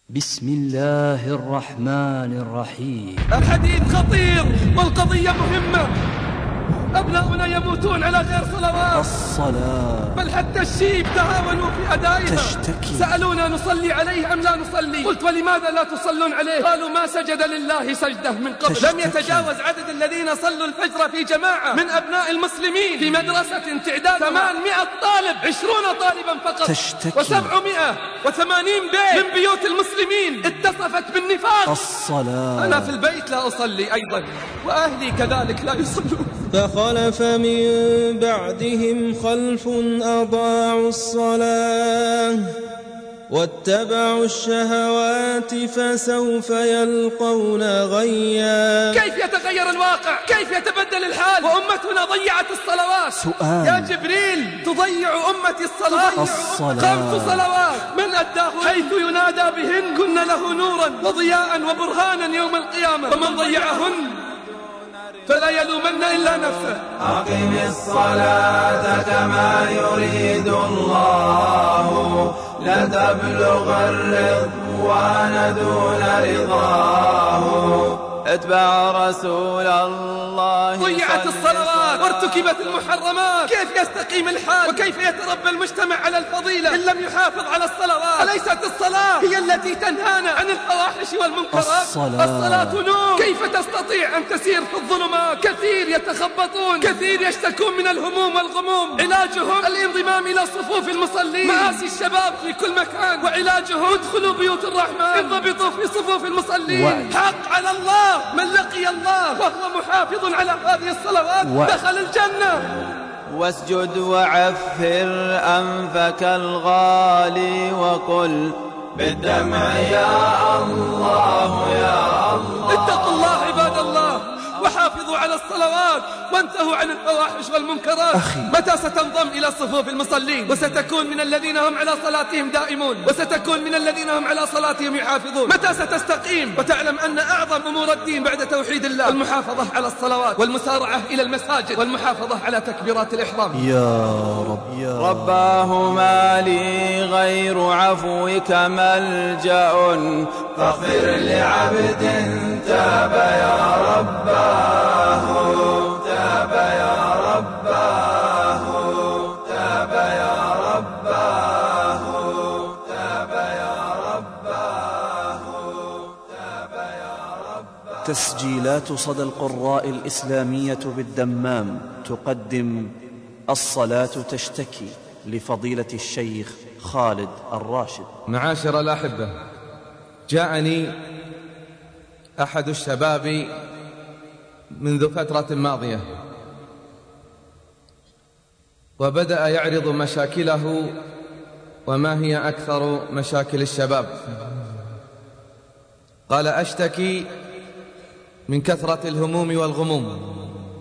بسم الله الرحمن الرحيم. الحديث خطير والقضية مهمة. أبناؤنا يموتون على غير صلوات. الصلاة بل حتى الشيب تهاونوا في أدائها. تشتكي. سألونا نصلي عليه أم لا نصلي؟ قلت ولماذا لا تصلون عليه؟ قالوا ما سجد لله سجدة من قبل. لم يتجاوز عدد الذين صلوا الفجر في جماعة من أبناء المسلمين في مدرسة تعداد 800 طالب، 20 طالبا فقط. تشتكي. و780 بيت من بيوت المسلمين اتصفت بالنفاق. الصلاة. أنا في البيت لا أصلي أيضا، وأهلي كذلك لا يصلون. فخلف من بعدهم خلف أضاعوا الصلاة واتبعوا الشهوات فسوف يلقون غيا. كيف يتغير الواقع؟ كيف يتبدل الحال وأمتنا ضيعت الصلوات؟ سؤال. يا جبريل تضيع أمتي الصلاة. 5 صلوات من أداه حيث ينادى بهن كن له نورا وضياء وبرهانا يوم القيامة، ومن ضيعهن فلا يلومن إلا نفسه. أقم الصلاة كما يريد الله لتبلغ الرضوان دون رضاه. اتبع رسول الله. ضيعت الصلوات وارتكبت المحرمات. كيف يستقيم الحال وكيف يتربى المجتمع على الفضيلة إن لم يحافظ على الصلوات؟ أليست الصلاة هي التي تنهانا عن الفواحش والمنكرات؟ الصلاة نور. كيف تستطيع أن تسير في الظلمات؟ كثير يتخبطون، كثير يشتكون من الهموم والغموم. علاجهم الانضمام إلى صفوف المصلين. مآسي الشباب في كل مكان، وعلاجهم ادخلوا بيوت الرحمن، انضبطوا في صفوف المصلين. حق على الله من لقي الله وهو محافظ على هذه الصلوات دخل الجنة. واسجد وعفر أنفك الغالي وقل بالدمع يا الله يا الله. اتقوا الله عباد الله وحافظوا على الصلوات وانتهوا عن الفواحش والمنكرات. متى ستنضم إلى صفوف المصلين وستكون من الذين هم على صلاتهم دائمون وستكون من الذين هم على صلاتهم يحافظون؟ متى ستستقيم وتعلم أن أعظم أمور الدين بعد توحيد الله المحافظة على الصلوات والمسارعة إلى المساجد والمحافظة على تكبيرات الإحرام؟ يا رب يا رباه ما لي غير عفوك ملجأ فاغفر لعبد تاب يا رباه تاب يا رباه تاب يا رباه تاب يا رباه تاب يا رباه. تسجيلات صدى القراء الإسلامية بالدمام تقدم الصلاة تشتكي لفضيلة الشيخ خالد الراشد. معاشر الأحبة، جاءني أحد الشباب منذ فترة ماضية وبدأ يعرض مشاكله وما هي أكثر مشاكل الشباب. قال أشتكي من كثرة الهموم والغموم،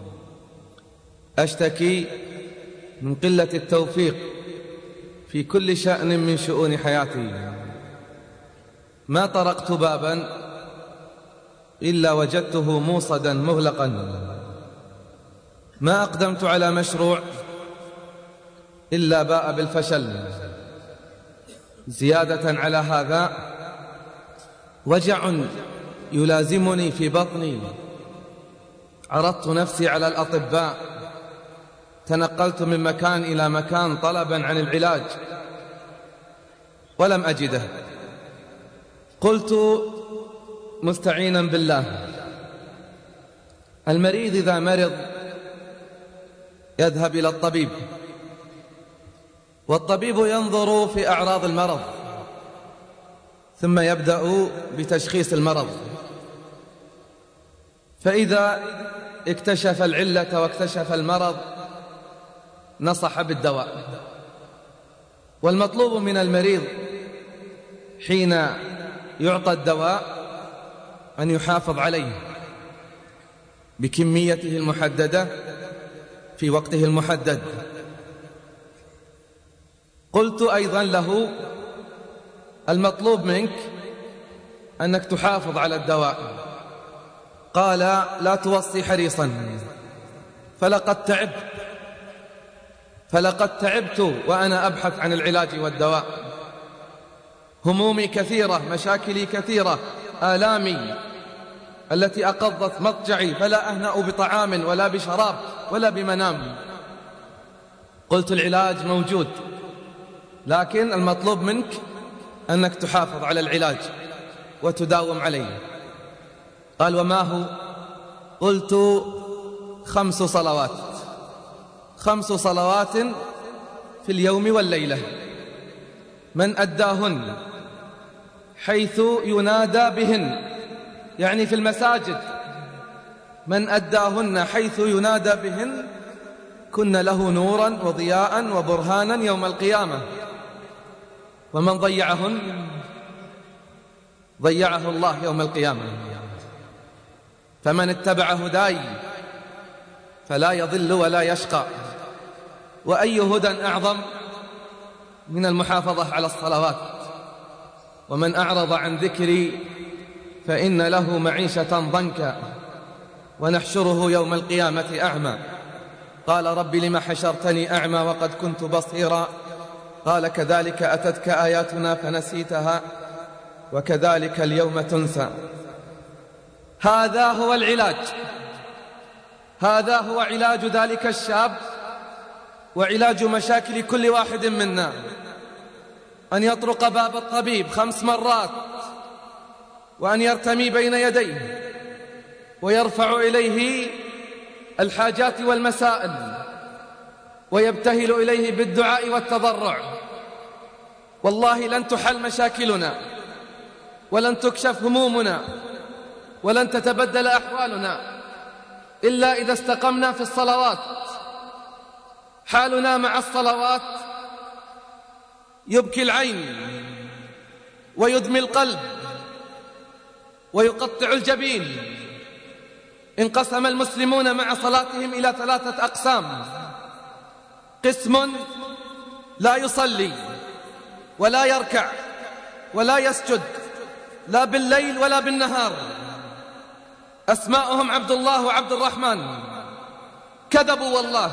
أشتكي من قلة التوفيق في كل شأن من شؤون حياتي. ما طرقت بابا إلا وجدته موصدا مغلقا، ما أقدمت على مشروع إلا باء بالفشل. زيادة على هذا وجع يلازمني في بطني. عرضت نفسي على الأطباء، تنقلت من مكان إلى مكان طلبا عن العلاج ولم أجده. قلت مستعينا بالله، المريض إذا مرض يذهب إلى الطبيب، والطبيب ينظر في أعراض المرض ثم يبدأ بتشخيص المرض، فإذا اكتشف العلة واكتشف المرض نصح بالدواء. والمطلوب من المريض حين يعطى الدواء أن يحافظ عليه بكميته المحددة في وقته المحدد. قلت أيضا له المطلوب منك أنك تحافظ على الدواء. قال لا توصي حريصا، فلقد تعبت وأنا أبحث عن العلاج والدواء. همومي كثيرة، مشاكلي كثيرة، آلامي التي أقضت مضجعي، فلا أهنأ بطعام ولا بشراب ولا بمنام. قلت العلاج موجود، لكن المطلوب منك أنك تحافظ على العلاج وتداوم عليه. قال: وما هو؟ قلت: 5 صلوات، 5 صلوات في اليوم والليلة، من أداهن حيث ينادى بهن، يعني في المساجد، من أداهن حيث ينادى بهن كن له نورا وضياء وبرهانا يوم القيامة، ومن ضيعهن ضيعه الله يوم القيامة. فمن اتبع هداي فلا يضل ولا يشقى. وأي هدى أعظم من المحافظة على الصلوات؟ ومن أعرض عن ذكري فإن له معيشة ضنكا ونحشره يوم القيامة أعمى. قال: رب لم حشرتني أعمى وقد كنت بصيرا؟ قال: كذلك أتتك آياتنا فنسيتها وكذلك اليوم تنسى. هذا هو العلاج، هذا هو علاج ذلك الشاب وعلاج مشاكل كل واحد منا، أن يطرق باب الطبيب 5 مرات، وأن يرتمي بين يديه ويرفع إليه الحاجات والمسائل ويبتهل إليه بالدعاء والتضرع. والله لن تحل مشاكلنا ولن تكشف همومنا ولن تتبدل أحوالنا إلا إذا استقمنا في الصلوات. حالنا مع الصلوات يبكي العين ويدمي القلب ويقطع الجبين. انقسم المسلمون مع صلاتهم إلى 3 أقسام: قسم لا يصلي ولا يركع ولا يسجد لا بالليل ولا بالنهار، أسماؤهم عبد الله وعبد الرحمن. كذبوا والله،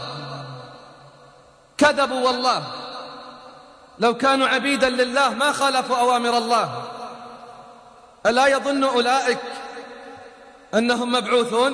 كذبوا والله، لو كانوا عبيدا لله ما خالفوا أوامر الله. ألا يظن أولئك أنهم مبعوثون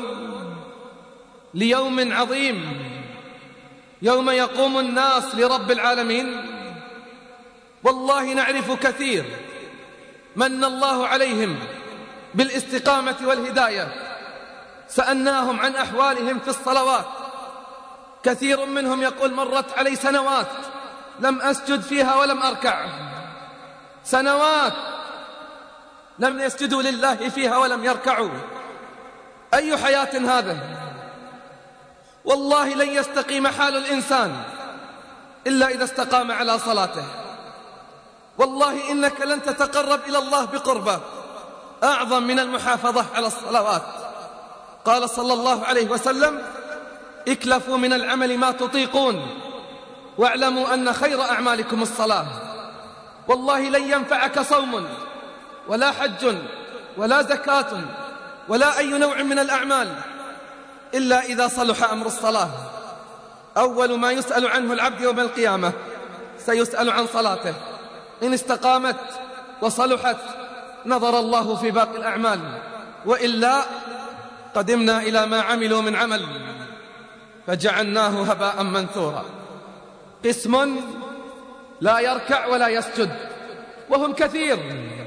ليوم عظيم، يوم يقوم الناس لرب العالمين؟ والله نعرف كثير من الله عليهم بالاستقامة والهداية، سألناهم عن أحوالهم في الصلوات. كثير منهم يقول: مرت علي سنوات لم أسجد فيها ولم أركع، سنوات لم يسجدوا لله فيها ولم يركعوا. أي حياة هذا؟ والله لن يستقيم حال الإنسان إلا إذا استقام على صلاته. والله إنك لن تتقرب إلى الله بقربة أعظم من المحافظة على الصلوات. قال صلى الله عليه وسلم: اكلفوا من العمل ما تطيقون واعلموا أن خير أعمالكم الصلاة. والله لن ينفعك صوم ولا حج ولا زكاة ولا أي نوع من الأعمال إلا إذا صلح أمر الصلاة. أول ما يسأل عنه العبد يوم القيامة سيسأل عن صلاته. إن استقامت وصلحت نظر الله في باقي الأعمال، وإلا قدمنا إلى ما عملوا من عمل فجعلناه هباء منثورا. قسم لا يركع ولا يسجد، وهم كثير،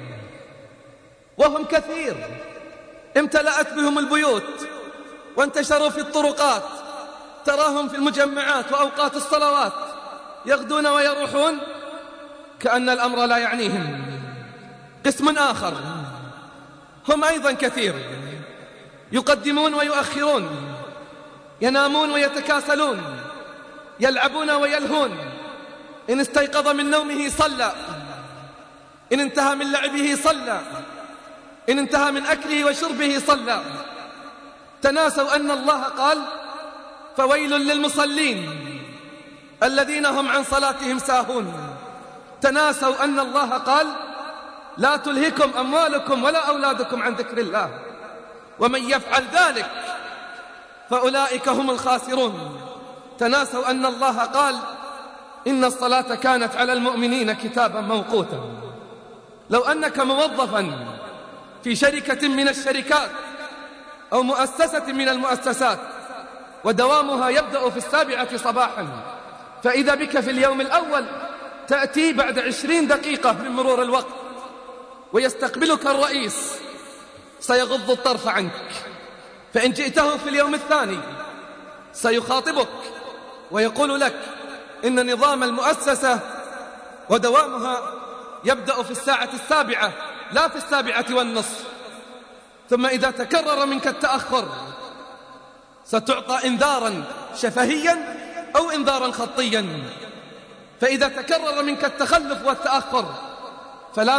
وهم كثير. امتلأت بهم البيوت وانتشروا في الطرقات، تراهم في المجمعات وأوقات الصلوات يغدون ويروحون كأن الأمر لا يعنيهم. قسم آخر هم أيضا كثير، يقدمون ويؤخرون، ينامون ويتكاسلون، يلعبون ويلهون. إن استيقظ من نومه صلى، إن انتهى من لعبه صلى، إن انتهى من أكله وشربه صلى. تناسوا أن الله قال: فويل للمصلين الذين هم عن صلاتهم ساهون. تناسوا أن الله قال: لا تلهكم أموالكم ولا أولادكم عن ذكر الله، ومن يفعل ذلك فأولئك هم الخاسرون. تناسوا أن الله قال: إن الصلاة كانت على المؤمنين كتابا موقوتا. لو أنك موظفا في شركة من الشركات أو مؤسسة من المؤسسات ودوامها يبدأ في 7 صباحا، فإذا بك في اليوم الأول تأتي بعد 20 دقيقة من مرور الوقت ويستقبلك الرئيس، سيغض الطرف عنك. فإن جئته في اليوم الثاني سيخاطبك ويقول لك إن نظام المؤسسة ودوامها يبدأ في 7:00 لا في 7:30. ثم إذا تكرر منك التأخر ستعطى إنذارا شفهيا أو إنذارا خطيا. فإذا تكرر منك التخلف والتأخر فلا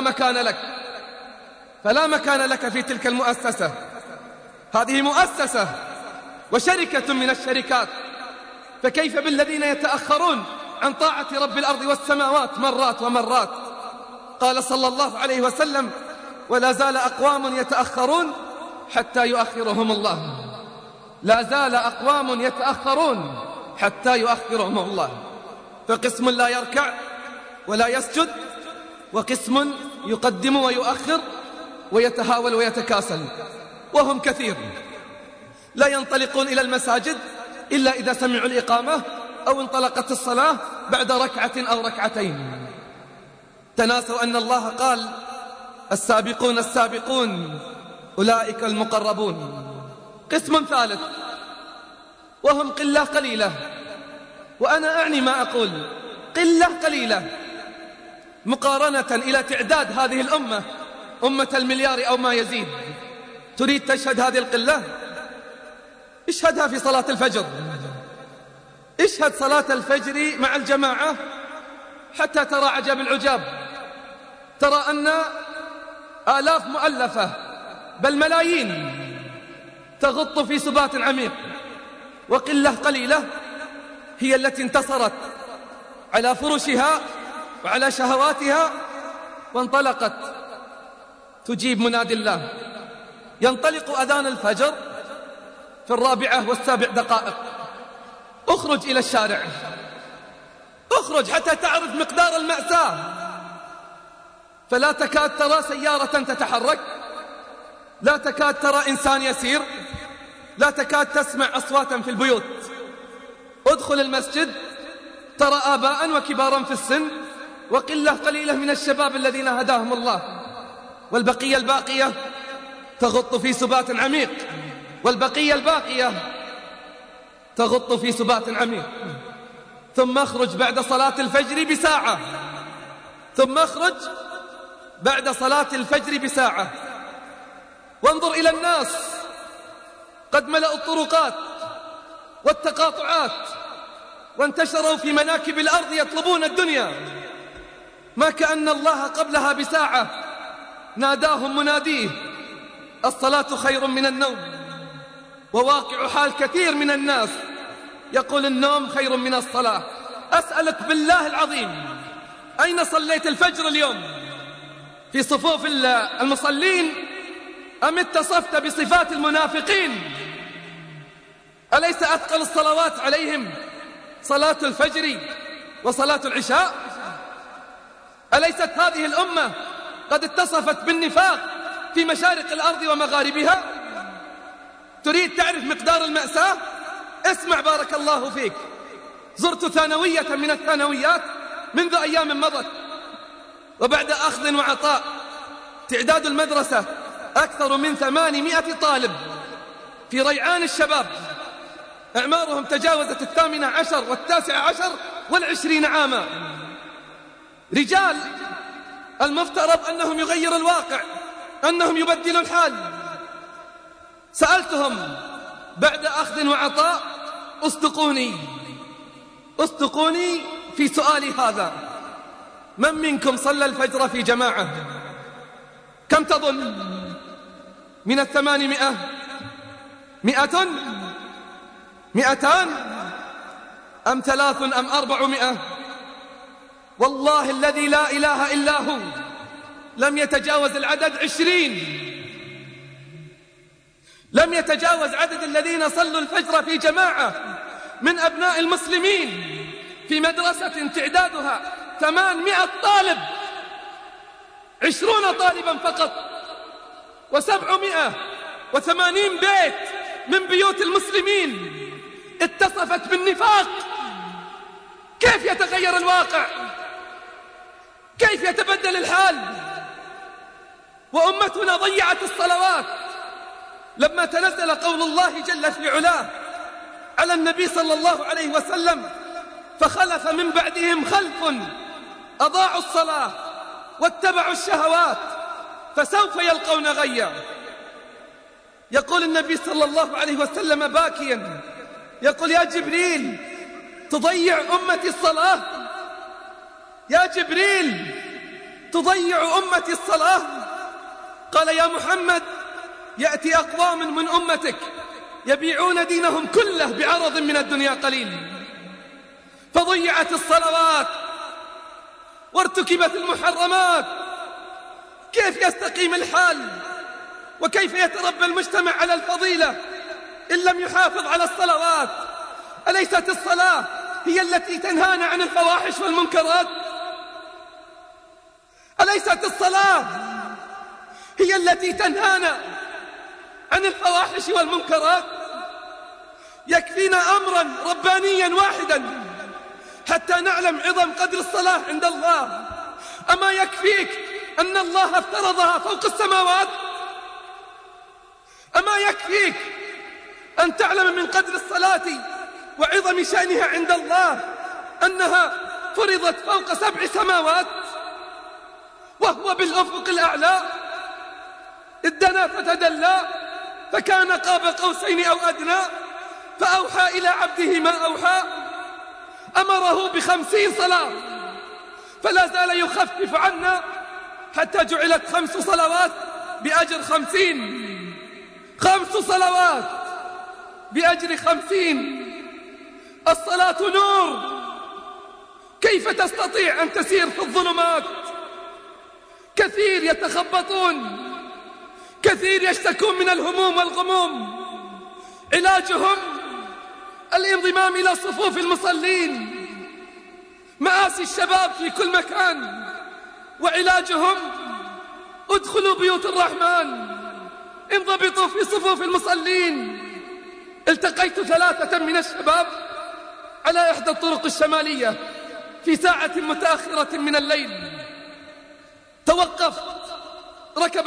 مكان لك في تلك المؤسسة. هذه مؤسسة وشركة من الشركات، فكيف بالذين يتأخرون عن طاعة رب الأرض والسماوات مرات ومرات؟ قال صلى الله عليه وسلم: ولا زال أقوام يتأخرون حتى يؤخرهم الله. لا زال أقوام يتأخرون حتى يؤخرهم الله. فقسم لا يركع ولا يسجد، وقسم يقدم ويؤخر ويتهاول ويتكاسل، وهم كثير لا ينطلقون إلى المساجد إلا إذا سمعوا الإقامة أو انطلقت الصلاة بعد ركعة أو ركعتين. تناسوا أن الله قال: السابقون السابقون أولئك المقربون. قسم ثالث وهم قلة قليلة، وأنا أعني ما أقول، قلة قليلة مقارنة إلى تعداد هذه الأمة، أمة المليار أو ما يزيد. تريد تشهد هذه القلة؟ اشهدها في صلاة الفجر. اشهد صلاة الفجر مع الجماعة حتى ترى عجب العجاب. ترى أن آلاف مؤلفة بل ملايين تغط في سبات عميق، وقلة قليلة هي التي انتصرت على فرشها وعلى شهواتها وانطلقت تجيب منادي الله. ينطلق أذان الفجر في 4:07. اخرج إلى الشارع، اخرج حتى تعرف مقدار المأساة. فلا تكاد ترى سيارة تتحرك، لا تكاد ترى إنسان يسير، لا تكاد تسمع أصواتا في البيوت. ادخل المسجد ترى آباء وكبارا في السن وقلة قليلة من الشباب الذين هداهم الله، والبقية الباقية تغط في سبات عميق، والبقية الباقية تغط في سبات عميق. ثم اخرج بعد صلاة الفجر بساعة، ثم اخرج بعد صلاة الفجر بساعة وانظر إلى الناس قد ملأوا الطرقات والتقاطعات وانتشروا في مناكب الأرض يطلبون الدنيا، ما كأن الله قبلها بساعة ناداهم مناديه: الصلاة خير من النوم. وواقع حال كثير من الناس يقول النوم خير من الصلاة. أسألك بالله العظيم، أين صليت الفجر اليوم؟ في صفوف المصلين أم اتصفت بصفات المنافقين؟ أليس أثقل الصلوات عليهم صلاة الفجر وصلاة العشاء؟ أليست هذه الأمة قد اتصفت بالنفاق في مشارق الأرض ومغاربها؟ تريد تعرف مقدار المأساة؟ اسمع بارك الله فيك. زرت ثانوية من الثانويات منذ أيام مضت، وبعد أخذ وعطاء تعداد المدرسة أكثر من 800 طالب في ريعان الشباب، أعمارهم تجاوزت 18 و19 و20 عاما. رجال المفترض أنهم يغيروا الواقع، أنهم يبدلوا الحال. سألتهم بعد أخذ وعطاء: أصدقوني في سؤالي هذا، من منكم صلى الفجر في جماعة؟ كم تظن؟ من 800 100 200 أم 3 أم 400؟ والله الذي لا إله إلا هو لم يتجاوز العدد 20. لم يتجاوز عدد الذين صلوا الفجر في جماعة من أبناء المسلمين في مدرسة تعدادها 800 طالب. 20 طالبا فقط، و780 بيت من بيوت المسلمين اتصفت بالنفاق. كيف يتغير الواقع؟ كيف يتبدل الحال؟ وأمتنا ضيعت الصلوات لما تنزل قول الله جل في علاه على النبي صلى الله عليه وسلم: فخلف من بعدهم خلف أضاعوا الصلاة واتبعوا الشهوات فسوف يلقون غيا. يقول النبي صلى الله عليه وسلم باكيا، يقول: يا جبريل تضيع أمتي الصلاة؟ يا جبريل تضيع أمتي الصلاة؟ قال: يا محمد يأتي أقوام من أمتك يبيعون دينهم كله بعرض من الدنيا قليل. فضيعت الصلوات وارتكبت المحرمات. كيف يستقيم الحال وكيف يتربى المجتمع على الفضيلة إن لم يحافظ على الصلوات؟ أليست الصلاة هي التي تنهانا عن الفواحش والمنكرات؟ أليست الصلاة هي التي تنهانا عن الفواحش والمنكرات؟ يكفينا أمرا ربانيا واحدا حتى نعلم عظم قدر الصلاة عند الله. أما يكفيك أن الله افترضها فوق السماوات؟ أما يكفيك أن تعلم من قدر الصلاة وعظم شأنها عند الله أنها فرضت فوق 7 سماوات وهو بالأفق الأعلى؟ إذ دنا فتدلى فكان قاب قوسين أو أدنى فأوحى إلى عبده ما أوحى. أمره ب50 صلاة فلا زال يخفف عنا حتى جعلت 5 صلوات بأجر 50، 5 صلوات بأجر 50. الصلاة نور، كيف تستطيع أن تسير في الظلمات؟ كثير يتخبطون، كثير يشتكون من الهموم والغموم، علاجهم الانضمام إلى صفوف المصلين. مآسي الشباب في كل مكان وعلاجهم ادخلوا بيوت الرحمن، انضبطوا في صفوف المصلين. التقيت 3 من الشباب على إحدى الطرق الشمالية في ساعة متأخرة من الليل. توقفت، ركب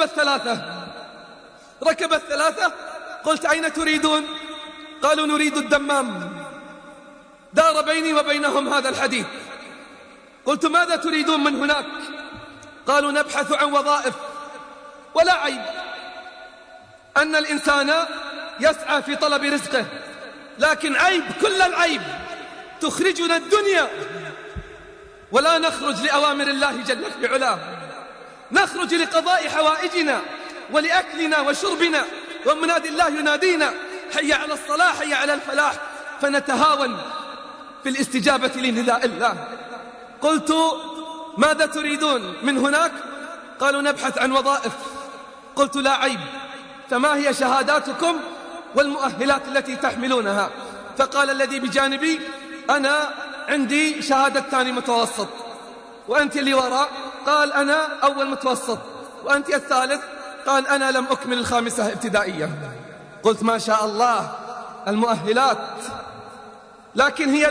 الثلاثة. قلت: أين تريدون؟ قالوا: نريد الدمام. دار بيني وبينهم هذا الحديث. قلت: ماذا تريدون من هناك؟ قالوا: نبحث عن وظائف. ولا عيب أن الإنسان يسعى في طلب رزقه، لكن عيب، كل العيب تخرجنا الدنيا ولا نخرج لأوامر الله جل في علاه. نخرج لقضاء حوائجنا ولأكلنا وشربنا، ومنادي الله ينادينا: حي على الصلاة، حي على الفلاح، فنتهاون في الاستجابة لنداء الله. قلت: ماذا تريدون من هناك؟ قالوا: نبحث عن وظائف. قلت: لا عيب، فما هي شهاداتكم والمؤهلات التي تحملونها؟ فقال الذي بجانبي: أنا عندي شهادة 2 متوسط. وأنت اللي وراء؟ قال: أنا أول متوسط. وأنت الثالث؟ قال: أنا لم أكمل 5 ابتدائية. قلت: ما شاء الله، المؤهلات. لكن هي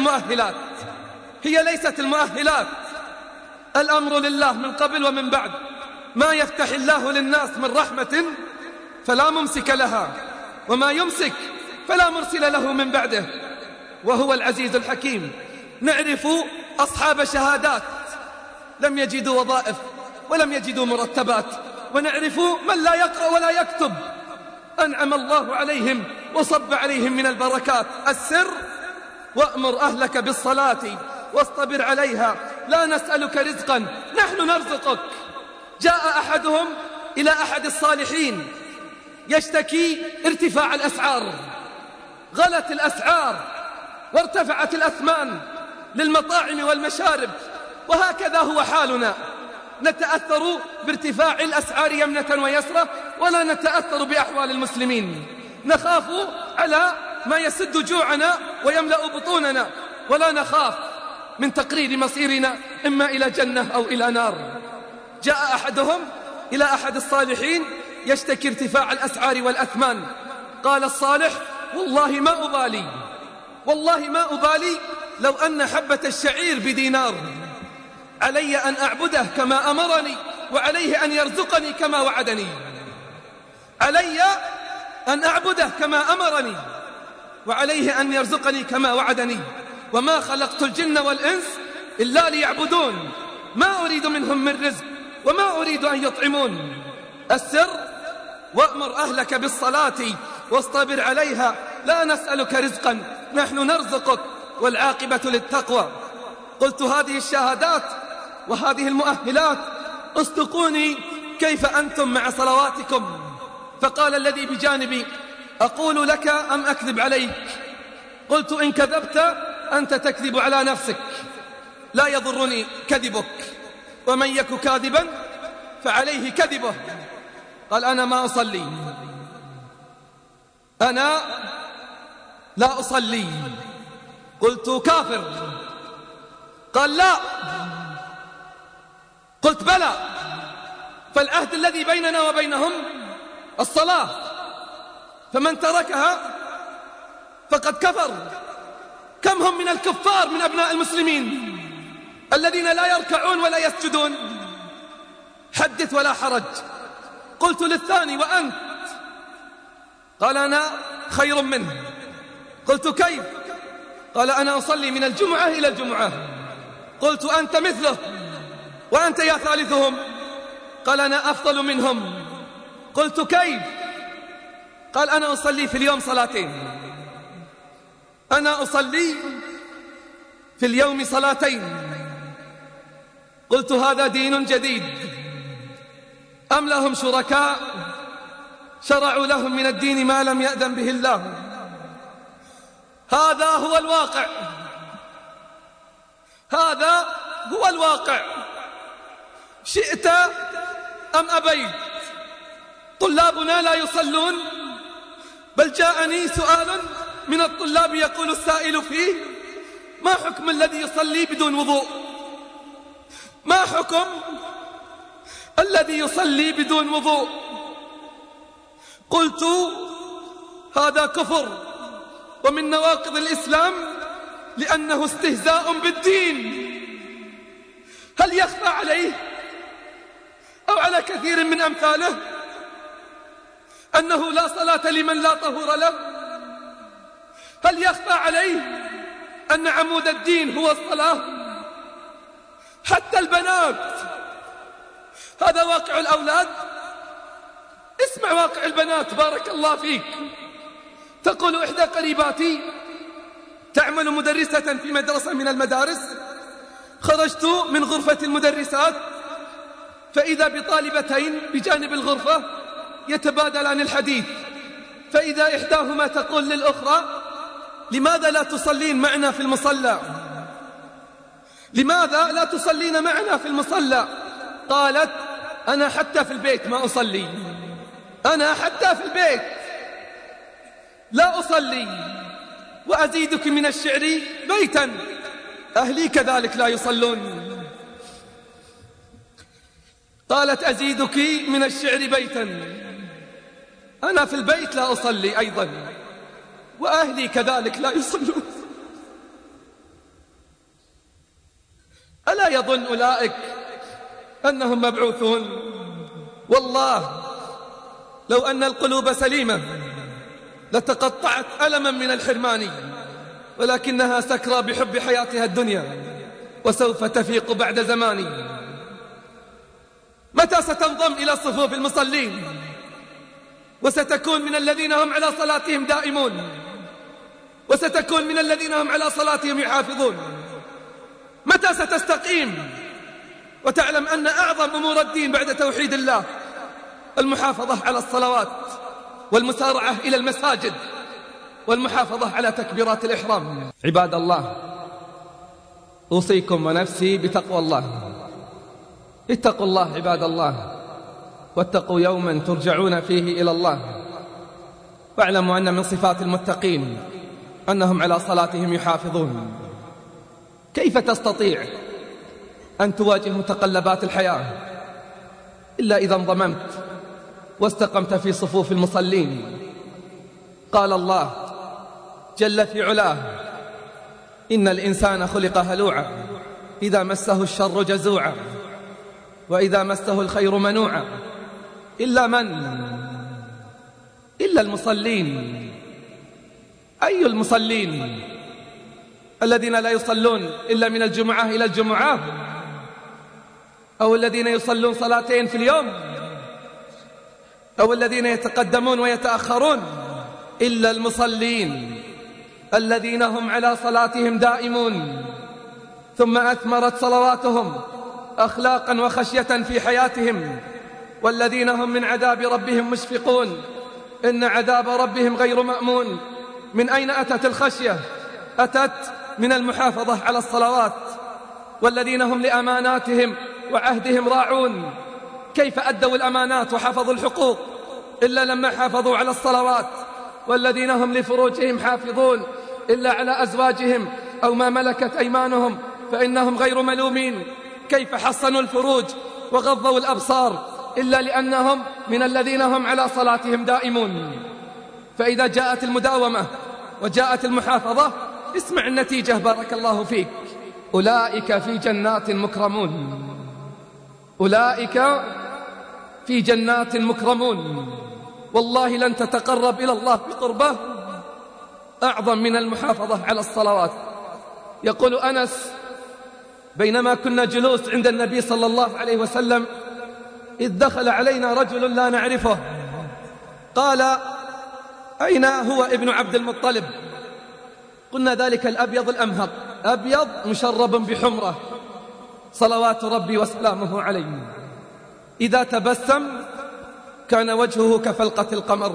ليست المؤهلات. الأمر لله من قبل ومن بعد. ما يفتح الله للناس من رحمة فلا ممسك لها، وما يمسك فلا مرسل له من بعده، وهو العزيز الحكيم. نعرف أصحاب شهادات لم يجدوا وظائف ولم يجدوا مرتبات، ونعرف من لا يقرأ ولا يكتب أنعم الله عليهم وصب عليهم من البركات. السر: وأمر أهلك بالصلاة واصطبر عليها لا نسألك رزقا نحن نرزقك. جاء أحدهم إلى أحد الصالحين يشتكي ارتفاع الأسعار، غلت الأسعار وارتفعت الأثمان للمطاعم والمشارب، وهكذا هو حالنا. نتأثر بارتفاع الأسعار يمنة ويسرة ولا نتأثر بأحوال المسلمين. نخاف على ما يسد جوعنا ويملأ بطوننا، ولا نخاف من تقرير مصيرنا إما إلى جنة أو إلى نار. جاء أحدهم إلى أحد الصالحين يشتكي ارتفاع الأسعار والأثمان. قال الصالح: والله ما أبالي لو أن حبة الشعير بدينار، علي أن أعبده كما أمرني، وعليه أن يرزقني كما وعدني. علي أن أعبده كما أمرني، وعليه أن يرزقني كما وعدني. وما خلقت الجن والإنس إلا ليعبدون، ما أريد منهم من رزق وما أريد أن يطعمون. السر: وأمر أهلك بالصلاة واصطبر عليها، لا نسألك رزقا نحن نرزقك، والعاقبة للتقوى. قلت هذه الشهادات وهذه المؤهلات، اصدقوني كيف أنتم مع صلواتكم. فقال الذي بجانبي: أقول لك أم أكذب عليك؟ قلت: إن كذبت أنت تكذب على نفسك، لا يضرني كذبك، ومن يك كاذبا فعليه كذبه. قال: أنا ما أصلي، أنا لا أصلي. قلت: كافر. قال: لا. قلت: بلى، فالعهد الذي بيننا وبينهم الصلاة، فمن تركها فقد كفر. كم هم من الكفار من أبناء المسلمين الذين لا يركعون ولا يسجدون؟ حدث ولا حرج. قلت للثاني: وأنت؟ قال: أنا خير منه. قلت: كيف؟ قال: أنا أصلي من الجمعة إلى الجمعة. قلت: أنت مثله. وأنت يا ثالثهم؟ قال: أنا أفضل منهم. قلت: كيف؟ قال: أنا أصلي في اليوم صلاتين. أنا أصلي في اليوم صلاتين. قلت: هذا دين جديد أم لهم شركاء شرعوا لهم من الدين ما لم يأذن به الله؟ هذا هو الواقع، هذا هو الواقع، شئت أم أبيت. طلابنا لا يصلون، بل جاءني سؤال من الطلاب يقول السائل فيه: ما حكم الذي يصلي بدون وضوء؟ ما حكم الذي يصلي بدون وضوء؟ قلت: هذا كفر ومن نواقض الإسلام، لأنه استهزاء بالدين. هل يخفى عليه أو على كثير من أمثاله أنه لا صلاة لمن لا طهور له؟ هل يخفى عليه أن عمود الدين هو الصلاة؟ حتى البنات، هذا واقع الأولاد. اسمع واقع البنات، بارك الله فيك. تقول إحدى قريباتي تعمل مدرسة في مدرسة من المدارس: خرجت من غرفة المدرسات فإذا بطالبتين بجانب الغرفة يتبادلان الحديث، فإذا إحداهما تقول للأخرى: لماذا لا تصلين معنا في المصلى؟ لماذا لا تصلين معنا في المصلى؟ قالت: أنا حتى في البيت ما أصلي، أنا حتى في البيت لا أصلي. وأزيدك من الشعر بيتا: أهلي كذلك لا يصلون. قالت: أزيدك من الشعر بيتا: أنا في البيت لا أصلي أيضا، وأهلي كذلك لا يصلون. ألا يظن أولئك أنهم مبعوثون؟ والله لو أن القلوب سليمة لتقطعت ألما من الحرمان، ولكنها سكرى بحب حياتها الدنيا، وسوف تفيق بعد زمان. متى ستنضم إلى صفوف المصلين وستكون من الذين هم على صلاتهم دائمون، وستكون من الذين هم على صلاتهم يحافظون؟ متى ستستقيم وتعلم أن أعظم أمور الدين بعد توحيد الله المحافظة على الصلوات، والمسارعة إلى المساجد، والمحافظة على تكبيرات الإحرام؟ عباد الله، أوصيكم ونفسي بتقوى الله. اتقوا الله عباد الله، واتقوا يوما ترجعون فيه إلى الله، واعلموا أن من صفات المتقين أنهم على صلاتهم يحافظون. كيف تستطيع أن تواجه متقلبات الحياة إلا إذا انضممت واستقمت في صفوف المصلين. قال الله جل في علاه: إن الإنسان خلق هلوعا إذا مسه الشر جزوعا وإذا مسه الخير منوعا إلا المصلين. أي المصلين؟ الذين لا يصلون إلا من الجمعة إلى الجمعة، أو الذين يصلون صلاتين في اليوم، أو الذين يتقدمون ويتأخرون؟ إلا المصلين الذين هم على صلاتهم دائمون، ثم أثمرت صلواتهم أخلاقا وخشية في حياتهم، والذين هم من عذاب ربهم مشفقون. إن عذاب ربهم غير مأمون. من أين أتت الخشية؟ أتت من المحافظة على الصلوات. والذين هم لأماناتهم وعهدهم راعون. كيف أدوا الأمانات وحفظوا الحقوق إلا لما حافظوا على الصلوات؟ والذين هم لفروجهم حافظون إلا على أزواجهم أو ما ملكت أيمانهم فإنهم غير ملومين. كيف حصنوا الفروج وغضوا الأبصار إلا لأنهم من الذين هم على صلاتهم دائمون. فإذا جاءت المداومة وجاءت المحافظة، اسمع النتيجة بارك الله فيك: أولئك في جنات مكرمون. أولئك في جنات مكرمون. والله لن تتقرب إلى الله بقربه أعظم من المحافظة على الصلوات. يقول أنس: بينما كنا جلوس عند النبي صلى الله عليه وسلم إذ دخل علينا رجل لا نعرفه. قال: أين هو ابن عبد المطلب؟ قلنا: ذلك الأبيض الأمهق، أبيض مشرب بحمرة صلوات ربي وسلامه عليه، إذا تبسم كان وجهه كفلقة القمر.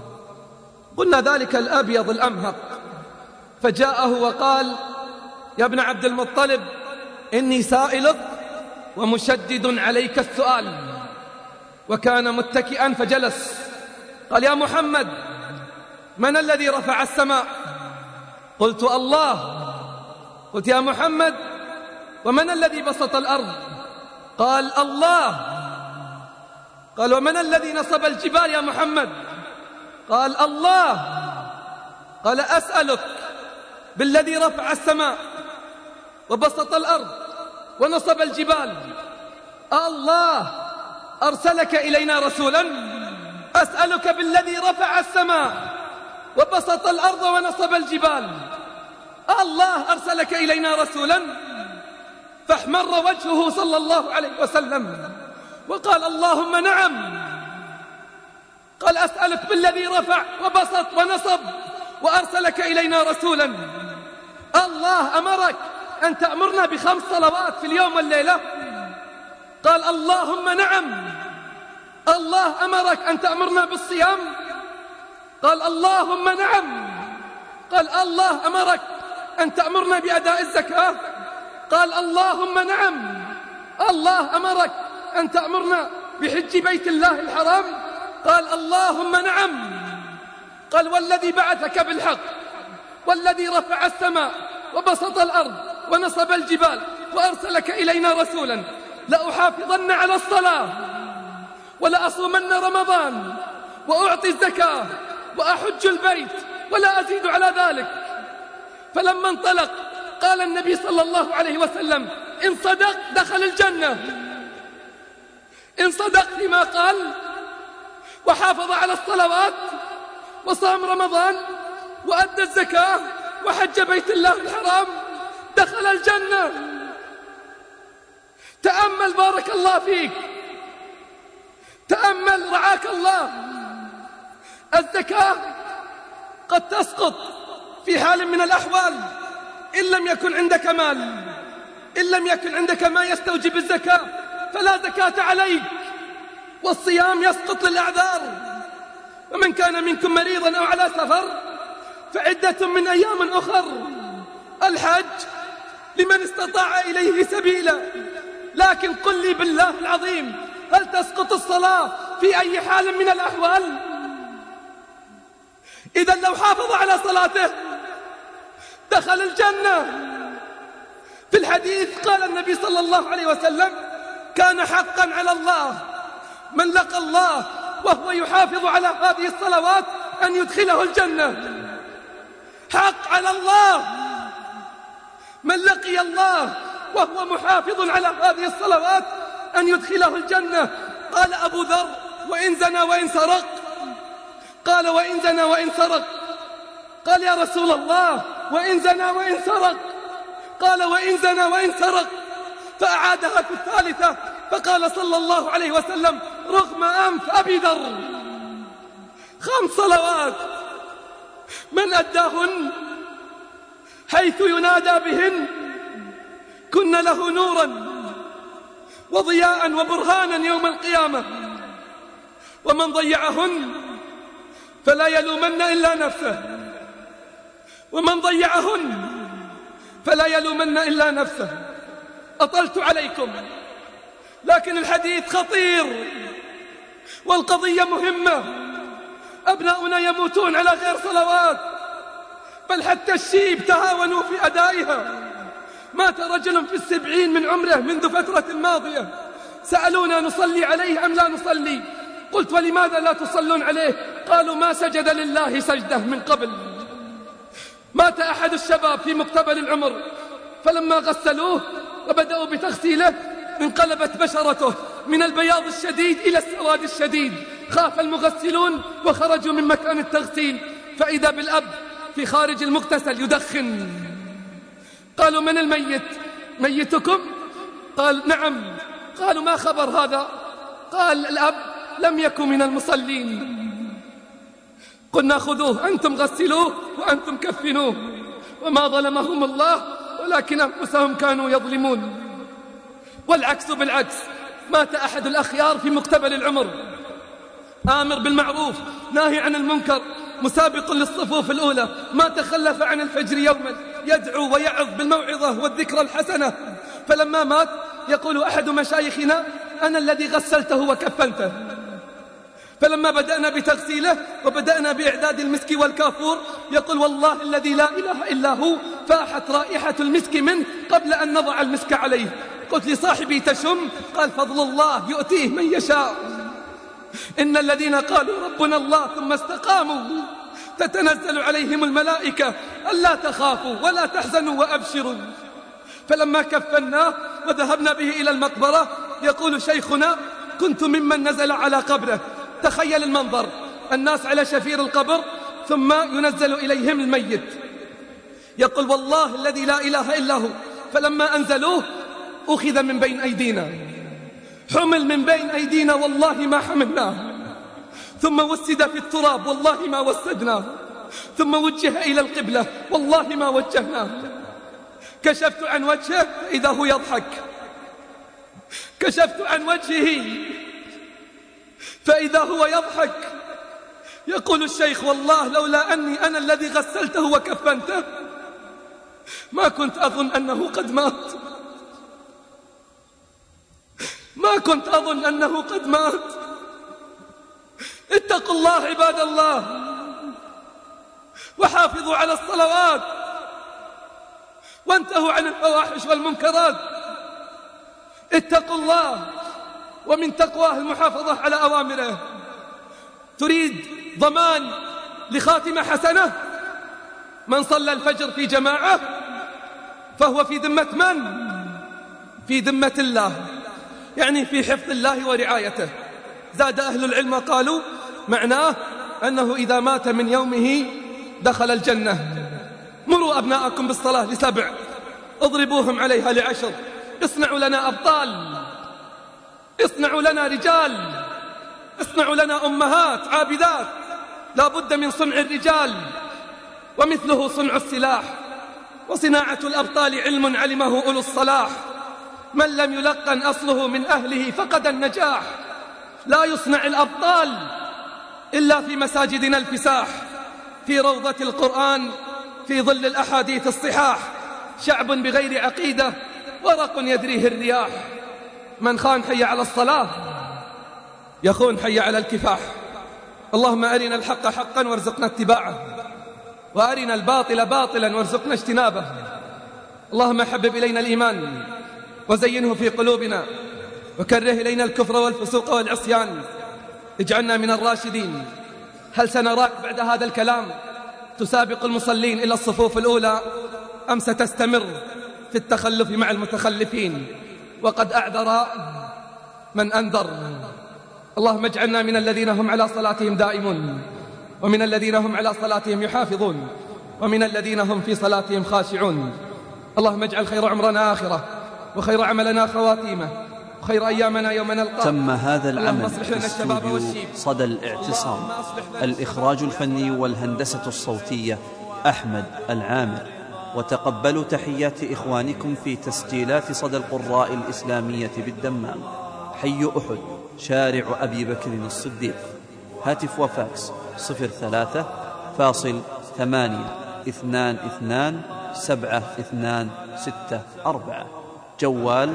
قلنا: ذلك الأبيض الأمهق. فجاءه وقال: يا ابن عبد المطلب، إني سائلك ومشدد عليك السؤال. وكان متكئا فجلس. قال: يا محمد، من الذي رفع السماء؟ قلت: الله. قلت: يا محمد، ومن الذي بسط الأرض؟ قال: الله. قال: ومن الذي نصب الجبال يا محمد؟ قال: الله. قال: أسألك بالذي رفع السماء وبسط الأرض ونصب الجبال، الله أرسلك إلينا رسولا؟ أسألك بالذي رفع السماء وبسط الأرض ونصب الجبال، الله أرسلك إلينا رسولا؟ فاحمر وجهه صلى الله عليه وسلم وقال: اللهم نعم. قال: أسألك بالذي رفع وبسط ونصب وأرسلك إلينا رسولا، الله أمرك أن تأمرنا ب5 صلوات في اليوم والليلة؟ قال: اللهم نعم. الله أمرك أن تأمرنا بالصيام؟ قال: اللهم نعم. قال: الله أمرك أن تأمرنا بأداء الزكاة؟ قال: اللهم نعم. الله أمرك أن تأمرنا بحج بيت الله الحرام؟ قال: اللهم نعم. قال: والذي بعثك بالحق والذي رفع السماء وبسط الأرض ونصب الجبال وأرسلك إلينا رسولا، لأحافظن على الصلاة ولأصومن رمضان وأعطي الزكاة وأحج البيت ولا أزيد على ذلك. فلما انطلق قال النبي صلى الله عليه وسلم: إن صدق دخل الجنة. إن صدق فيما قال وحافظ على الصلوات وصام رمضان وأدى الزكاة وحج بيت الله الحرام دخل الجنة. تأمل بارك الله فيك، تأمل رعاك الله. الزكاة قد تسقط في حال من الأحوال إن لم يكن عندك مال، إن لم يكن عندك ما يستوجب الزكاة فلا زكاة عليك. والصيام يسقط للأعذار. ومن كان منكم مريضا أو على سفر فعدة من أيام أخر. الحج لمن استطاع إليه سبيلا. لكن قل لي بالله العظيم، هل تسقط الصلاة في أي حال من الأحوال؟ إذا لو حافظ على صلاته دخل الجنة. في الحديث قال النبي صلى الله عليه وسلم: كان حقا على الله من لقى الله وهو يحافظ على هذه الصلوات أن يدخله الجنة. حق على الله من لقي الله وهو محافظ على هذه الصلوات أن يدخله الجنة. قال أبو ذر: وإن زنى وإن سرق؟ قال: وإن زنى وإن سرق. قال: يا رسول الله، وإن زنى وإن سرق؟ قال: وإن زنى وإن سرق. فأعادها في الثالثة فقال صلى الله عليه وسلم: رغم أنف أبي ذر 5 صلوات من أداهن حيث ينادى بهن كن له نورا وضياء وبرهانا يوم القيامة، ومن ضيعهن فلا يلومن إلا نفسه، ومن ضيعهن فلا يلومن إلا نفسه. أطلت عليكم، لكن الحديث خطير والقضية مهمة. أبناؤنا يموتون على غير صلوات، بل حتى الشيب تهاونوا في أدائها. مات رجل في 70 من عمره منذ فترة ماضية، سألونا نصلي عليه أم لا نصلي؟ قلت: ولماذا لا تصلون عليه؟ قالوا: ما سجد لله سجدة من قبل. مات أحد الشباب في مقتبل العمر، فلما غسلوه وبدأوا بتغسيله انقلبت بشرته من البياض الشديد إلى السواد الشديد. خاف المغسلون وخرجوا من مكان التغسيل، فإذا بالأب في خارج المغتسل يدخن. قالوا: من الميت؟ ميتكم؟ قال: نعم. قالوا: ما خبر هذا؟ قال: الأب لم يكن من المصلين. قلنا: خذوه أنتم غسلوه وأنتم كفنوه. وما ظلمهم الله ولكن أنفسهم كانوا يظلمون. والعكس بالعكس، مات أحد الأخيار في مقتبل العمر، آمر بالمعروف ناهي عن المنكر، مسابق للصفوف الأولى، ما تخلف عن الفجر يوما يدعو ويعظ بالموعظة والذكرى الحسنة. فلما مات يقول أحد مشايخنا: أنا الذي غسلته وكفنته. فلما بدأنا بتغسيله وبدأنا بإعداد المسك والكافور يقول: والله الذي لا إله إلا هو فاحت رائحة المسك منه قبل أن نضع المسك عليه. قلت لصاحبي: تشم؟ قال: فضل الله يؤتيه من يشاء. إن الذين قالوا ربنا الله ثم استقاموا تتنزل عليهم الملائكة ألا تخافوا ولا تحزنوا وأبشروا. فلما كفناه وذهبنا به إلى المقبرة يقول شيخنا: كنت ممن نزل على قبره. تخيل المنظر، الناس على شفير القبر ثم ينزل إليهم الميت. يقول: والله الذي لا إله إلا هو فلما أنزلوه أخذ من بين أيدينا، حمل من بين أيدينا والله ما حملناه، ثم وسد في التراب والله ما وسدناه، ثم وجه إلى القبلة والله ما وجهناه. كشفت عن وجهه إذا هو يضحك، كشفت عن وجهه فإذا هو يضحك. يقول الشيخ: والله لولا أني أنا الذي غسلته وكفنته ما كنت أظن أنه قد مات، ما كنت أظن أنه قد مات. اتقوا الله عباد الله وحافظوا على الصلوات وانتهوا عن الفواحش والمنكرات. اتقوا الله، ومن تقواه المحافظة على أوامره. تريد ضمان لخاتمة حسنة؟ من صلى الفجر في جماعة فهو في ذمة من؟ في ذمة الله، يعني في حفظ الله ورعايته. زاد أهل العلم قالوا معناه أنه إذا مات من يومه دخل الجنة. مروا أبناءكم بالصلاة ل7، اضربوهم عليها ل10. اصنعوا لنا أبطال، اصنعوا لنا رجال، اصنعوا لنا أمهات عابدات. لا بد من صنع الرجال، ومثله صنع السلاح. وصناعة الأبطال علم علمه أولو الصلاح. من لم يلقن أصله من أهله فقد النجاح. لا يصنع الأبطال إلا في مساجدنا الفساح، في روضة القرآن، في ظل الأحاديث الصحاح. شعب بغير عقيدة ورق يدريه الرياح. من خان حي على الصلاة يخون حي على الكفاح. اللهم أرنا الحق حقا وارزقنا اتباعه، وأرنا الباطل باطلا وارزقنا اجتنابه. اللهم حبب إلينا الإيمان وزينه في قلوبنا وكره إلينا الكفر والفسوق والعصيان، اجعلنا من الراشدين. هل سنراك بعد هذا الكلام تسابق المصلين إلى الصفوف الأولى، أم ستستمر في التخلف مع المتخلفين؟ وقد أعذر من أنذر. اللهم اجعلنا من الذين هم على صلاتهم دائمون، ومن الذين هم على صلاتهم يحافظون، ومن الذين هم في صلاتهم خاشعون. اللهم اجعل خير عمرنا آخرة، وخير عملنا خواتيمه، وخير أيامنا يوم نلقاك. تم هذا العمل في استوديو صدى الاعتصام. الإخراج الفني والهندسة الصوتية أحمد العامر. وتقبلوا تحيات إخوانكم في تسجيلات صدى القراء الإسلامية بالدمام. حي أحد، شارع أبي بكر الصديق. هاتف وفاكس 03-822-726-4. جوال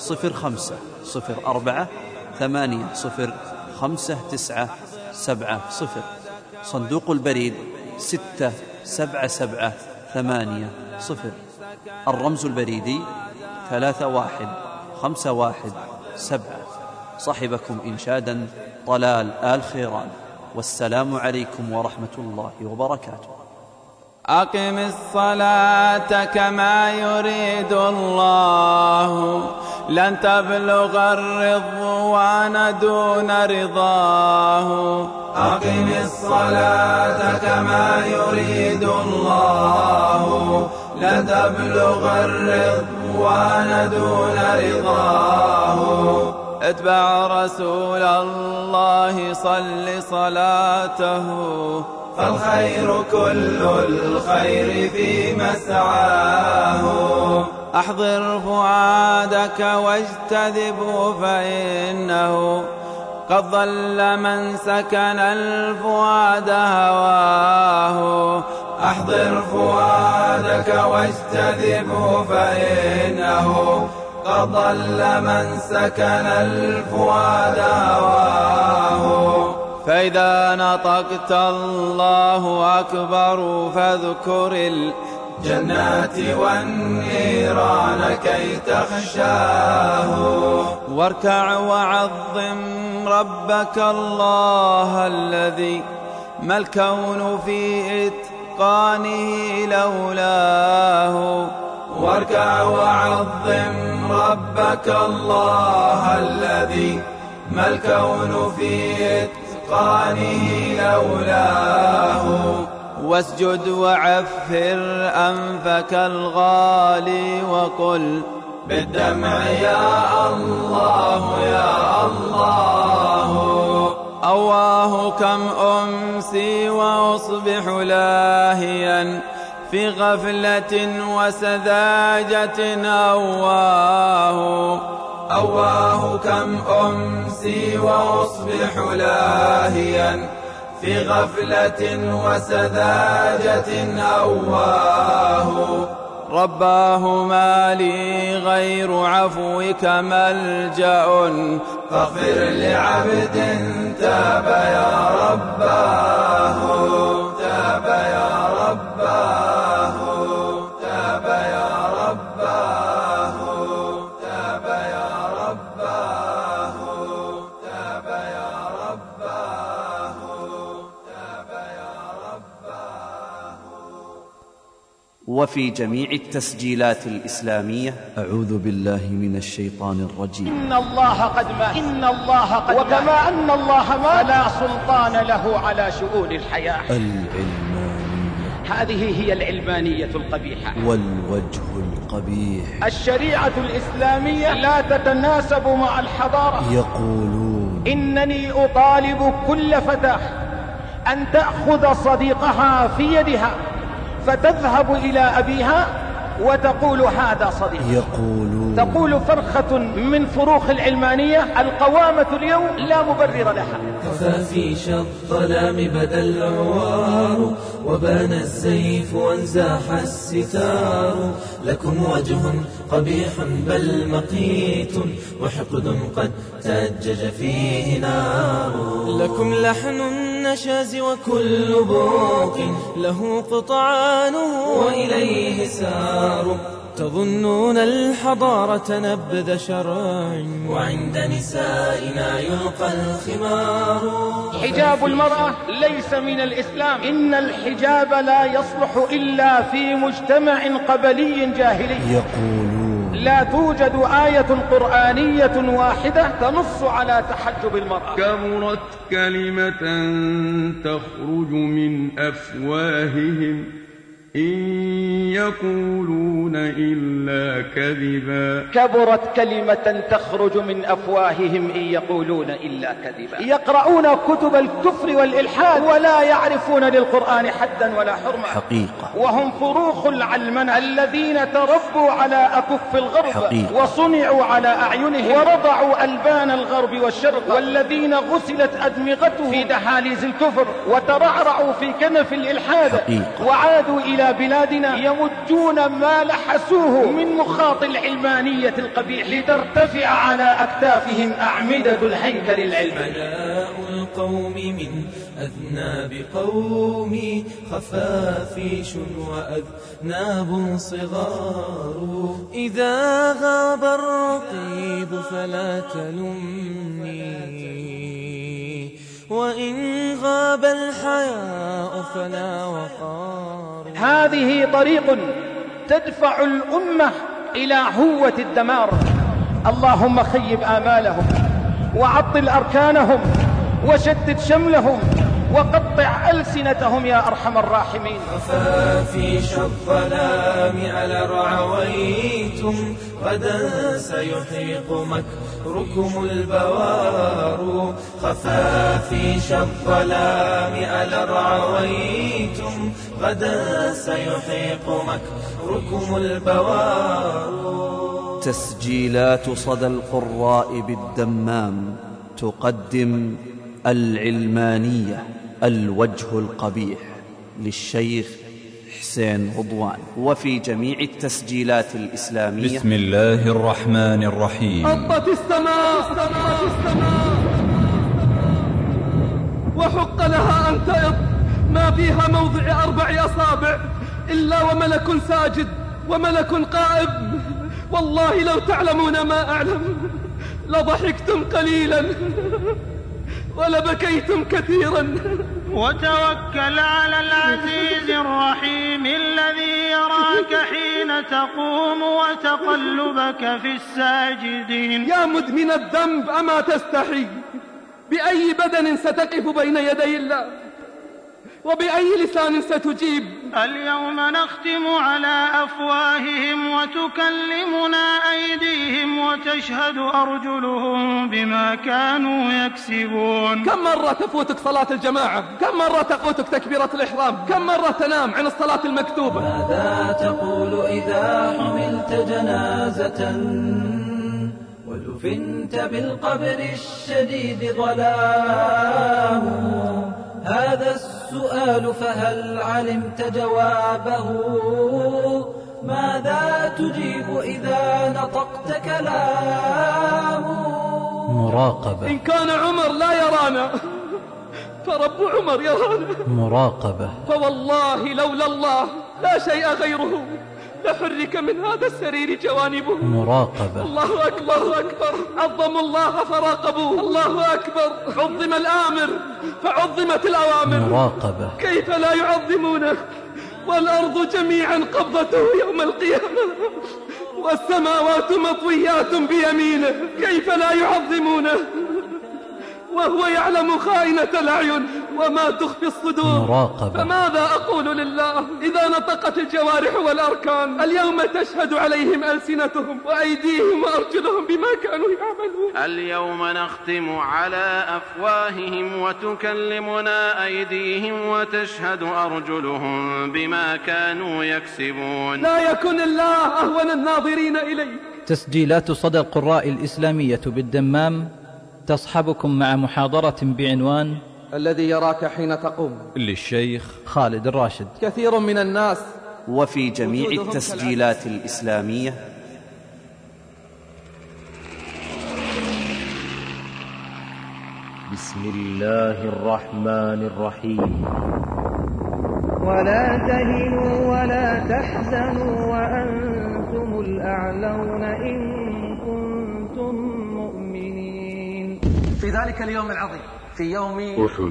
05-480-5970. صندوق البريد 67780. الرمز البريدي 31517. صاحبكم إنشادا طلال آل خيران. والسلام عليكم ورحمة الله وبركاته. أقم الصلاة كما يريد الله، لن تبلغ الرضوان دون رضاه. أقم الصلاة كما يريد الله، لن تبلغ الرضوان دون رضاه. اتبع رسول الله صل صلاته، فالخير كل الخير في مسعاه. أحضر فؤادك واجتذبه، فإنه قد ضل من سكن الفؤاد هواه. أحضر فؤادك واجتذبه، فإنه قد ضل من سكن الفؤاد هواه. فإذا نطقت الله أكبر، فاذكر الجنات والنيران كي تخشاه. واركع وعظم ربك الله الذي ما الكون في إتقانه لولاه. واركع وعظم ربك الله الذي ما الكون في إتقانه لولاه. واسجد وعفر أنفك الغالي، وقل بالدمع يا الله يا الله. أواه كم أمسي وأصبح لاهيا في غفلة وسذاجة. أواه كم أمسي وأصبح لاهيا في غفلة وسذاجة. أواه رباه ما لي غير عفوك ملجأ، فاغفر لعبد تاب يا رباه. تاب يا رباه، تاب يا رباه، تاب يا رباه، تاب يا رباه، تاب يا رباه. وفي جميع التسجيلات الإسلامية. أعوذ بالله من الشيطان الرجيم. إن الله قد مات، إن الله قد مات، وكما أن الله مات فلا سلطان له على شؤون الحياة. العلمانية، هذه هي العلمانية القبيحة والوجه القبيح. الشريعة الإسلامية لا تتناسب مع الحضارة. يقولون إنني أطالب كل فتاة أن تأخذ صديقها في يدها فتذهب إلى أبيها وتقول هذا صديق. يقولون تقول فرخة من فروخ العلمانية: القوامة اليوم لا مبرر لها. خفافيش الظلام بدا العوار، وبان السيف وانزاح الستار. لكم وجه قبيح بل مقيت، وحقد قد تأجج فيه نار. لكم لحن النشاز وكل بوق له قطعانه، وإليه سار. تظنون الحضارة نبذ شرع وعند نسائنا يلقى الخمار. حجاب المرأة ليس من الإسلام. إن الحجاب لا يصلح إلا في مجتمع قبلي جاهلي. يقولون لا توجد آية قرآنية واحدة تنص على تحجب المرأة. كبرت كلمة تخرج من أفواههم إن يقولون إلا كذبا. كبرت كلمة تخرج من أفواههم إن يقولون إلا كذبا. يقرؤون كتب الكفر والإلحاد ولا يعرفون للقرآن حدا ولا حرمة. حقيقة. وهم فروخ العلمنة الذين تربوا على أكف الغرب حقيقة. وصنعوا على أعينهم ورضعوا ألبان الغرب والشرق، والذين غسلت أدمغتهم في دهاليز الكفر وترعرعوا في كنف الإلحاد. حقيقة. وعادوا إلى بلادنا يمجون ما لحسوه من مخاط العلمانية القبيح لترتفع على أكتافهم أعمدة الهيكل العلماني. بلاء القوم من أذناب قومي خفافيش وأذناب صغار. إذا غاب الرقيب فلا تلمني وإن غاب الحياء فلا وقار. هذه طريق تدفع الأمة إلى هوة الدمار. اللهم خيب آمالهم وعطل أركانهم وشتت شملهم وقطع ألسنتهم يا أرحم الراحمين. خفافيش الظلام على رعويتم غدا سيحيق مكركم البوار. خفافيش الظلام على رعويتم غدا سيحيق مكركم البوار. تسجيلات صدى القراء بالدمام تقدم العلمانية الوجه القبيح للشيخ حسين رضوان. وفي جميع التسجيلات الإسلامية بسم الله الرحمن الرحيم. هبت السماء وحق لها أن تئط ما فيها موضع 4 أصابع إلا وملك ساجد وملك قائم. والله لو تعلمون ما أعلم لضحكتم قليلا ولبكيتم كثيرا. وتوكل على العزيز الرحيم الذي يراك حين تقوم وتقلبك في الساجدين. يا مدمن الذنب أما تستحي؟ بأي بدن ستقف بين يدي الله وبأي لسان ستجيب؟ اليوم نختم على أفواههم وتكلمنا أيديهم وتشهد أرجلهم بما كانوا يكسبون. كم مرة تفوتك صلاة الجماعة؟ كم مرة تفوتك تكبيرة الإحرام؟ كم مرة تنام عن الصلاة المكتوبة؟ ماذا تقول إذا حملت جنازة ودفنت بالقبر الشديد ظلام؟ هذا السؤال فهل علمت جوابه؟ ماذا تجيب إذا نطقت كلامه؟ مراقبة. إن كان عمر لا يرانا فرب عمر يرانا. مراقبة. فوالله لولا الله لا شيء غيره لحرك من هذا السرير جوانبه. مراقبة. الله أكبر أكبر. عظموا الله فراقبوه. الله أكبر. عظم الآمر فعظمت الأوامر. مراقبة. كيف لا يعظمونه والأرض جميعا قبضته يوم القيامة والسماوات مطويات بيمينه. كيف لا يعظمونه وهو يعلم خائنة الأعين وما تخفي الصدور. مراقبة. فماذا أقول لله إذا نطقت الجوارح والأركان؟ اليوم تشهد عليهم ألسنتهم وأيديهم وأرجلهم بما كانوا يعملون. اليوم نختم على أفواههم وتكلمنا أيديهم وتشهد أرجلهم بما كانوا يكسبون. لا يكن الله أهون الناظرين إليك. تسجيلات صدى القراء الإسلامية بالدمام تصحبكم مع محاضرة بعنوان الذي يراك حين تقوم للشيخ خالد الراشد. كثير من الناس. وفي جميع التسجيلات الإسلامية بسم الله الرحمن الرحيم. ولا تهنوا ولا تحزنوا وأنتم وأنتم الأعلون إن كنتم مؤمنين. في ذلك اليوم العظيم، في يوم أحد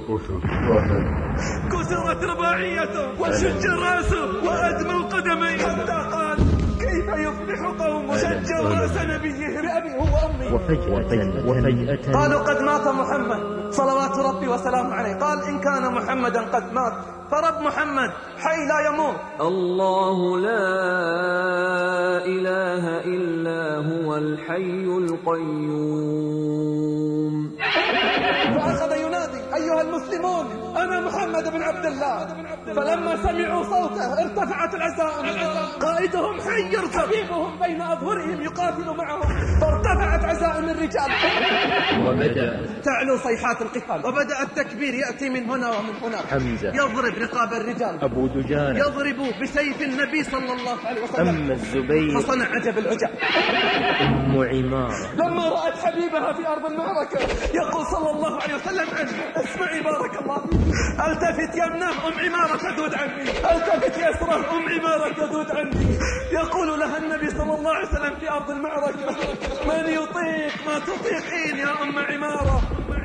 كسرت رباعيته وشج راسه وأدموا قدميه، حتى قال كيف يفلح قوم شج راس نبيهم بأبيه وأمه. وفجأة قالوا قد مات محمد صلوات ربي وسلامه عليه. قال إن كان محمدا قد مات فرب محمد حي لا يموت. الله لا إله إلا هو الحي القيوم. فأخذ ينادي أيها المسلمون أنا محمد بن عبد الله. فلما سمعوا صوته ارتفعت العزائم، قائدهم حي يركب، حبيبهم بين أظهرهم يقاتل معهم، فارتفعت عزائم الرجال وبدأ تعلو صيحات القتال، وبدأ التكبير يأتي من هنا ومن هناك. حمزة يضرب رقاب الرجال، أبو دجانة يضرب بسيف النبي صلى الله عليه وسلم. أما الزبير فصنع عجب العجب. أم عمارة لما رأت حبيبها في أرض المعركة يقول صلى الله عليه وسلم عنه اسمعي بارك الله، التفت يمنه أم عمارة تدود عني، التفت يسره أم عمارة تدود عني. يقول لها النبي صلى الله عليه وسلم في أرض المعركة من يطيق ما تطيقين يا أم عمارة،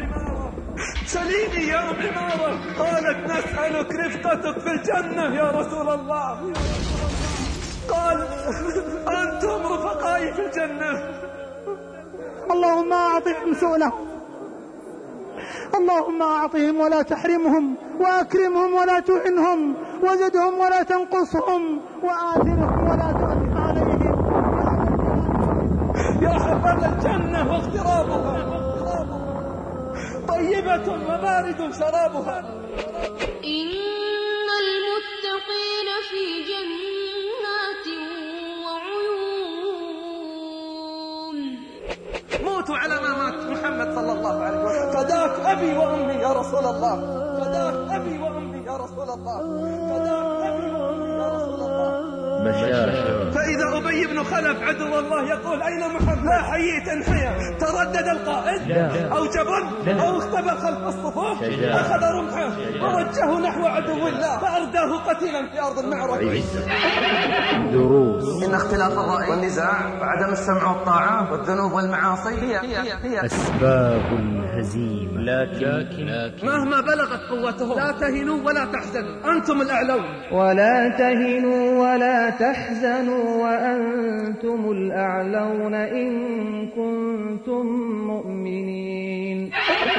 سليني يا أم عمارة. قالت نسألك رفقتك في الجنة يا رسول الله. قال أنتم رفقائي في الجنة. اللهم أعطهم سؤلهم، اللهم أعطهم ولا تحرمهم، وأكرمهم ولا تعنهم، وزدهم ولا تنقصهم، وآثرهم ولا تؤثر عليهم. يا حبذا الجنة واغترابها طيبة وبارد شرابها. إن المتقين في جنات وعيون. موتوا على ما مات محمد صلى الله عليه وسلم. فداك أبي وأمي يا رسول الله، فداك أبي وأمي يا رسول الله، فداك أبي وأمي يا رسول الله. فإذا أبي بن خلف عدو الله يقول أين محمد؟ لا حييت انحيا. تردد القائد أو جبن أو اختبى خلف الصفوف، أخذ رمحه ووجهه نحو عدو الله فأرداه قتيلا في أرض المعركة. دروس إن اختلاف الرأي والنزاع وعدم السمع والطاعة والذنوب والمعاصي هي أسباب الهزيمة. لكن مهما بلغت قوتهم لا تهنوا ولا تحزنوا، أنتم الأعلون. ولا تهنوا ولا تحزنوا وأنتم الأعلون إن كنتم مؤمنين.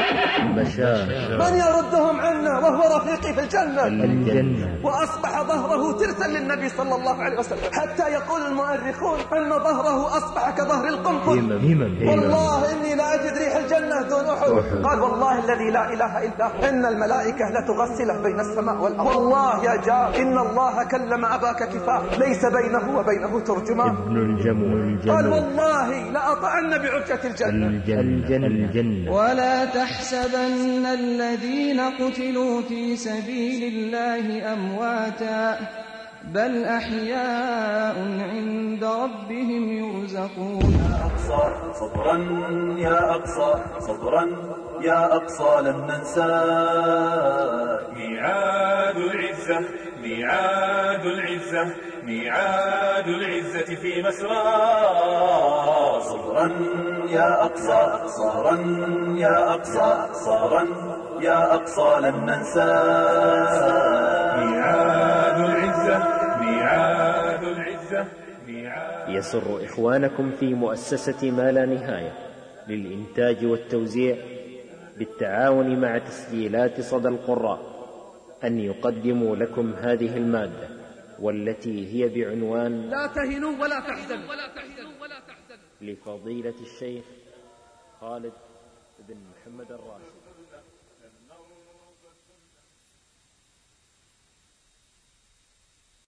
من يردهم عنا وهو رفيقي في الجنة؟ وأصبح ظهره ترسا للنبي صلى الله عليه وسلم، حتى يقول المؤرخون أن ظهره أصبح كظهر القنفذ. والله إني لا أجد ريح الجنة دون أحد. قال والله الذي لا إله إلا هو إن الملائكة لتغسله بين السماء والأرض. والله يا جار إن الله كلم أباك كفاه ليس بينه وبينه ترجمان. ابن الجمل. قال والله لأطعن بعرجة الجنة. ولا تحسبن الذين قتلوا في سبيل الله أمواتا بل أحياء عند ربهم يرزقون. صبرا يا أقصى، صبرا يا أقصى لن ننساك. ميعاد العزة، ميعاد العزة، ميعاد العزة في مسرى. صبرا يا أقصى، صبرا يا أقصى، صبرا يا أقصى لن ننساك. ميعاد العزة، ميعاد العزة. يسر إخوانكم في مؤسسة ما لا نهاية للإنتاج والتوزيع بالتعاون مع تسجيلات صدى القراء أن يقدموا لكم هذه المادة، والتي هي بعنوان لا تهنوا ولا تحزنوا، لفضيلة الشيخ خالد بن محمد الراشد.